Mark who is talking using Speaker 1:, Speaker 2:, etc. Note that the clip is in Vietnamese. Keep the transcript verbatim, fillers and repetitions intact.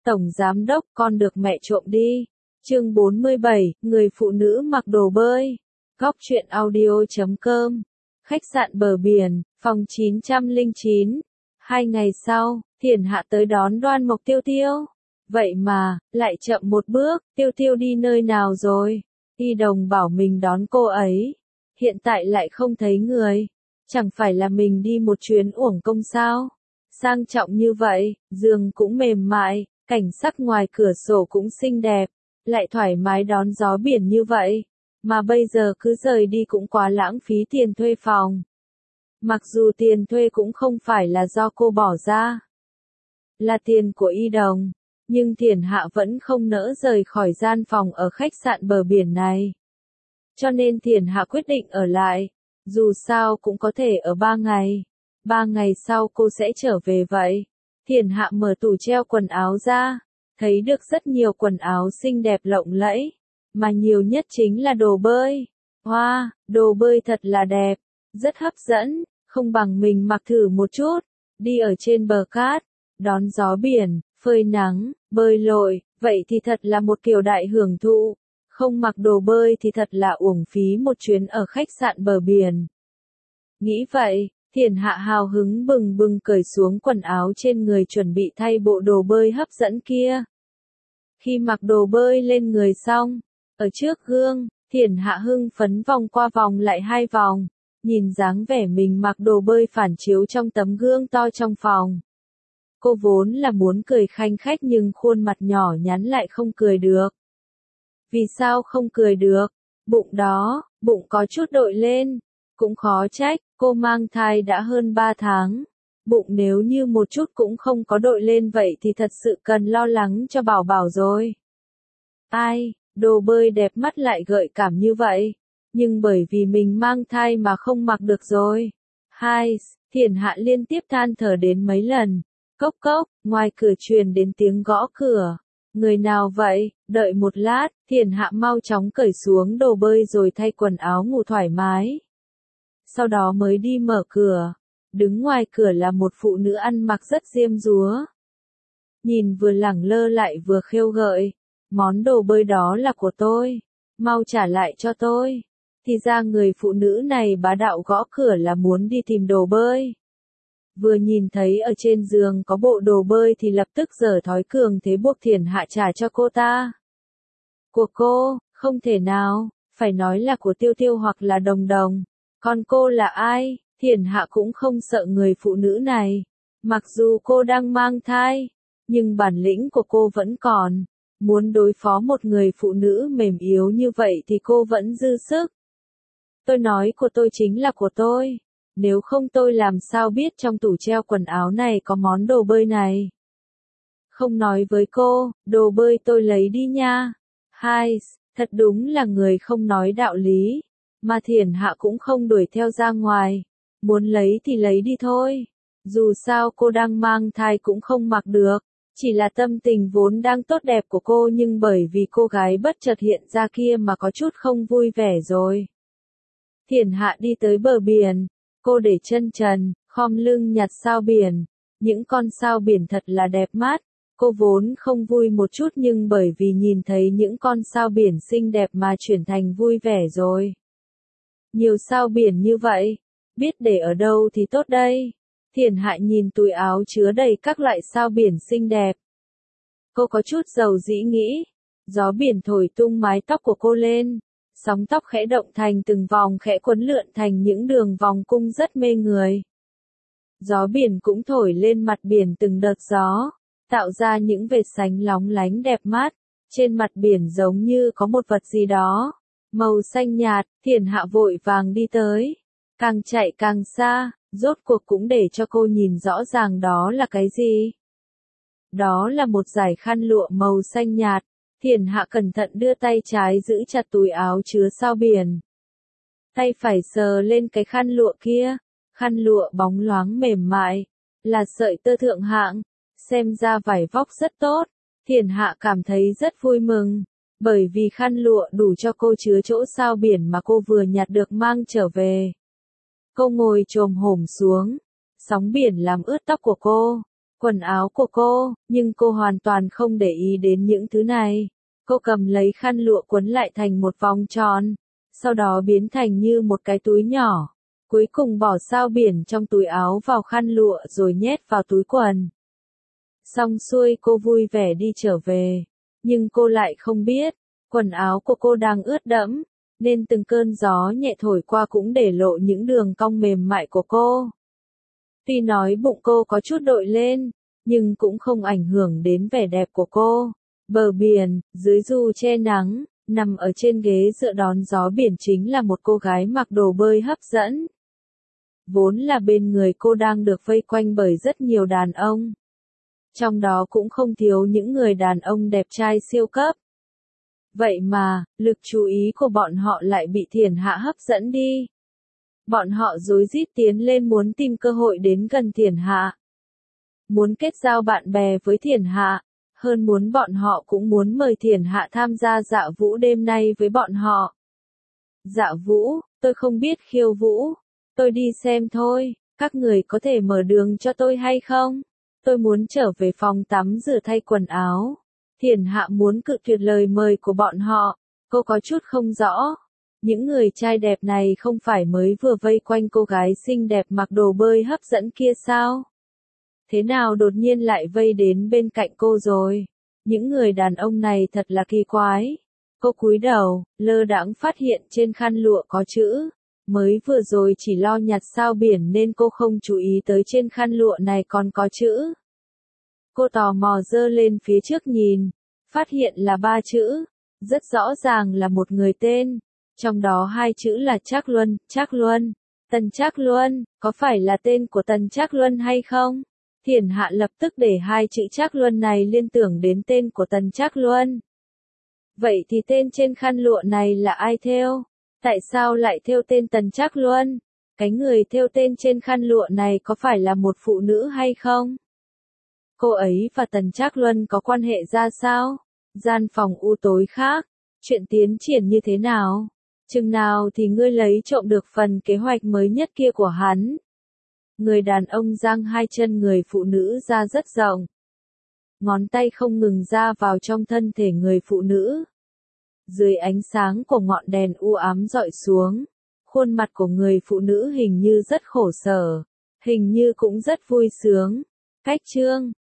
Speaker 1: Tổng giám đốc, con được mẹ trộm đi. Chương bốn mươi bảy, người phụ nữ mặc đồ bơi. Góc truyện audio chấm com. Khách sạn bờ biển, phòng chín trăm lẻ chín. Hai ngày sau, Thiển Hạ tới đón Đoan Mộc Tiêu Tiêu. Vậy mà, lại chậm một bước, Tiêu Tiêu đi nơi nào rồi? Y Đồng bảo mình đón cô ấy. Hiện tại lại không thấy người. Chẳng phải là mình đi một chuyến uổng công sao? Sang trọng như vậy, giường cũng mềm mại, cảnh sắc ngoài cửa sổ cũng xinh đẹp, lại thoải mái đón gió biển như vậy. Mà bây giờ cứ rời đi cũng quá lãng phí tiền thuê phòng. Mặc dù tiền thuê cũng không phải là do cô bỏ ra, là tiền của Y Đồng, nhưng Thiển Hạ vẫn không nỡ rời khỏi gian phòng ở khách sạn bờ biển này. Cho nên Thiển Hạ quyết định ở lại, dù sao cũng có thể ở ba ngày. Ba ngày sau cô sẽ trở về vậy. Thiển Hạ mở tủ treo quần áo ra, thấy được rất nhiều quần áo xinh đẹp lộng lẫy, mà nhiều nhất chính là đồ bơi. Hoa, wow, đồ bơi thật là đẹp, rất hấp dẫn, không bằng mình mặc thử một chút, đi ở trên bờ cát, đón gió biển, phơi nắng, bơi lội, vậy thì thật là một kiểu đại hưởng thụ. Không mặc đồ bơi thì thật là uổng phí một chuyến ở khách sạn bờ biển. Nghĩ vậy, Thiển Hạ hào hứng bừng bừng cởi xuống quần áo trên người chuẩn bị thay bộ đồ bơi hấp dẫn kia. Khi mặc đồ bơi lên người xong, ở trước gương, Thiển Hạ hưng phấn vòng qua vòng lại hai vòng, nhìn dáng vẻ mình mặc đồ bơi phản chiếu trong tấm gương to trong phòng. Cô vốn là muốn cười khanh khách nhưng khuôn mặt nhỏ nhắn lại không cười được. Vì sao không cười được? Bụng đó, bụng có chút đội lên. Cũng khó trách, cô mang thai đã hơn ba tháng. Bụng nếu như một chút cũng không có đội lên vậy thì thật sự cần lo lắng cho bảo bảo rồi. Ai, đồ bơi đẹp mắt lại gợi cảm như vậy. Nhưng bởi vì mình mang thai mà không mặc được rồi. Hai, Thiển Hạ liên tiếp than thở đến mấy lần. Cốc cốc, ngoài cửa truyền đến tiếng gõ cửa. Người nào vậy? Đợi một lát, Thiển Hạ mau chóng cởi xuống đồ bơi rồi thay quần áo ngủ thoải mái. Sau đó mới đi mở cửa. Đứng ngoài cửa là một phụ nữ ăn mặc rất diêm dúa. Nhìn vừa lẳng lơ lại vừa khêu gợi. Món đồ bơi đó là của tôi. Mau trả lại cho tôi. Thì ra người phụ nữ này bá đạo gõ cửa là muốn đi tìm đồ bơi. Vừa nhìn thấy ở trên giường có bộ đồ bơi thì lập tức giở thói cường thế buộc Thiển Hạ trả cho cô ta. Của cô, không thể nào, phải nói là của Tiêu Tiêu hoặc là Đồng Đồng. Còn cô là ai? Thiển Hạ cũng không sợ người phụ nữ này. Mặc dù cô đang mang thai, nhưng bản lĩnh của cô vẫn còn. Muốn đối phó một người phụ nữ mềm yếu như vậy thì cô vẫn dư sức. Tôi nói của tôi chính là của tôi. Nếu không tôi làm sao biết trong tủ treo quần áo này có món đồ bơi này. Không nói với cô, đồ bơi tôi lấy đi nha. Hai, thật đúng là người không nói đạo lý. Mà Thiển Hạ cũng không đuổi theo ra ngoài. Muốn lấy thì lấy đi thôi. Dù sao cô đang mang thai cũng không mặc được. Chỉ là tâm tình vốn đang tốt đẹp của cô nhưng bởi vì cô gái bất chợt hiện ra kia mà có chút không vui vẻ rồi. Thiển Hạ đi tới bờ biển. Cô để chân trần, khom lưng nhặt sao biển. Những con sao biển thật là đẹp mắt. Cô vốn không vui một chút nhưng bởi vì nhìn thấy những con sao biển xinh đẹp mà chuyển thành vui vẻ rồi. Nhiều sao biển như vậy, biết để ở đâu thì tốt đây. Thiển Hạ nhìn túi áo chứa đầy các loại sao biển xinh đẹp. Cô có chút dầu dĩ nghĩ. Gió biển thổi tung mái tóc của cô lên. Sóng tóc khẽ động thành từng vòng khẽ quấn lượn thành những đường vòng cung rất mê người. Gió biển cũng thổi lên mặt biển từng đợt gió, tạo ra những vệt sánh lóng lánh đẹp mắt. Trên mặt biển giống như có một vật gì đó, màu xanh nhạt. Thiển Hạ vội vàng đi tới. Càng chạy càng xa, rốt cuộc cũng để cho cô nhìn rõ ràng đó là cái gì. Đó là một dải khăn lụa màu xanh nhạt. Thiển Hạ cẩn thận đưa tay trái giữ chặt túi áo chứa sao biển. Tay phải sờ lên cái khăn lụa kia. Khăn lụa bóng loáng mềm mại. Là sợi tơ thượng hạng. Xem ra vải vóc rất tốt. Thiển Hạ cảm thấy rất vui mừng. Bởi vì khăn lụa đủ cho cô chứa chỗ sao biển mà cô vừa nhặt được mang trở về. Cô ngồi chồm hổm xuống. Sóng biển làm ướt tóc của cô. quần áo của cô, nhưng cô hoàn toàn không để ý đến những thứ này. Cô cầm lấy khăn lụa quấn lại thành một vòng tròn, sau đó biến thành như một cái túi nhỏ. Cuối cùng bỏ sao biển trong túi áo vào khăn lụa rồi nhét vào túi quần. Xong xuôi cô vui vẻ đi trở về. Nhưng cô lại không biết, quần áo của cô đang ướt đẫm, nên từng cơn gió nhẹ thổi qua cũng để lộ những đường cong mềm mại của cô. Tuy nói bụng cô có chút đội lên, nhưng cũng không ảnh hưởng đến vẻ đẹp của cô. Bờ biển, dưới dù che nắng, nằm ở trên ghế dựa đón gió biển chính là một cô gái mặc đồ bơi hấp dẫn. Vốn là bên người cô đang được vây quanh bởi rất nhiều đàn ông. Trong đó cũng không thiếu những người đàn ông đẹp trai siêu cấp. Vậy mà, lực chú ý của bọn họ lại bị Thiển Hạ hấp dẫn đi. Bọn họ rối rít tiến lên muốn tìm cơ hội đến gần Thiển Hạ. Muốn kết giao bạn bè với Thiển Hạ, hơn muốn bọn họ cũng muốn mời Thiển Hạ tham gia dạ vũ đêm nay với bọn họ. Dạ vũ, tôi không biết khiêu vũ, tôi đi xem thôi, các người có thể mở đường cho tôi hay không? Tôi muốn trở về phòng tắm rửa thay quần áo. Thiển Hạ muốn cự tuyệt lời mời của bọn họ, cô có chút không rõ. Những người trai đẹp này không phải mới vừa vây quanh cô gái xinh đẹp mặc đồ bơi hấp dẫn kia sao? Thế nào đột nhiên lại vây đến bên cạnh cô rồi? Những người đàn ông này thật là kỳ quái. Cô cúi đầu, lơ đãng phát hiện trên khăn lụa có chữ. Mới vừa rồi chỉ lo nhặt sao biển nên cô không chú ý tới trên khăn lụa này còn có chữ. Cô tò mò giơ lên phía trước nhìn, phát hiện là ba chữ, rất rõ ràng là một người tên. Trong đó hai chữ là Trác Luân, Trác Luân, Tần Trác Luân, có phải là tên của Tần Trác Luân hay không? Thiển Hạ lập tức để hai chữ Trác Luân này liên tưởng đến tên của Tần Trác Luân. Vậy thì tên trên khăn lụa này là ai thêu? Tại sao lại thêu tên Tần Trác Luân? Cái người thêu tên trên khăn lụa này có phải là một phụ nữ hay không? Cô ấy và Tần Trác Luân có quan hệ ra sao? Gian phòng u tối khác, chuyện tiến triển như thế nào? Chừng nào thì ngươi lấy trộm được phần kế hoạch mới nhất kia của hắn? Người đàn ông giang hai chân người phụ nữ ra rất rộng. Ngón tay không ngừng ra vào trong thân thể người phụ nữ. Dưới ánh sáng của ngọn đèn u ám dọi xuống, khuôn mặt của người phụ nữ hình như rất khổ sở, hình như cũng rất vui sướng. Cách chương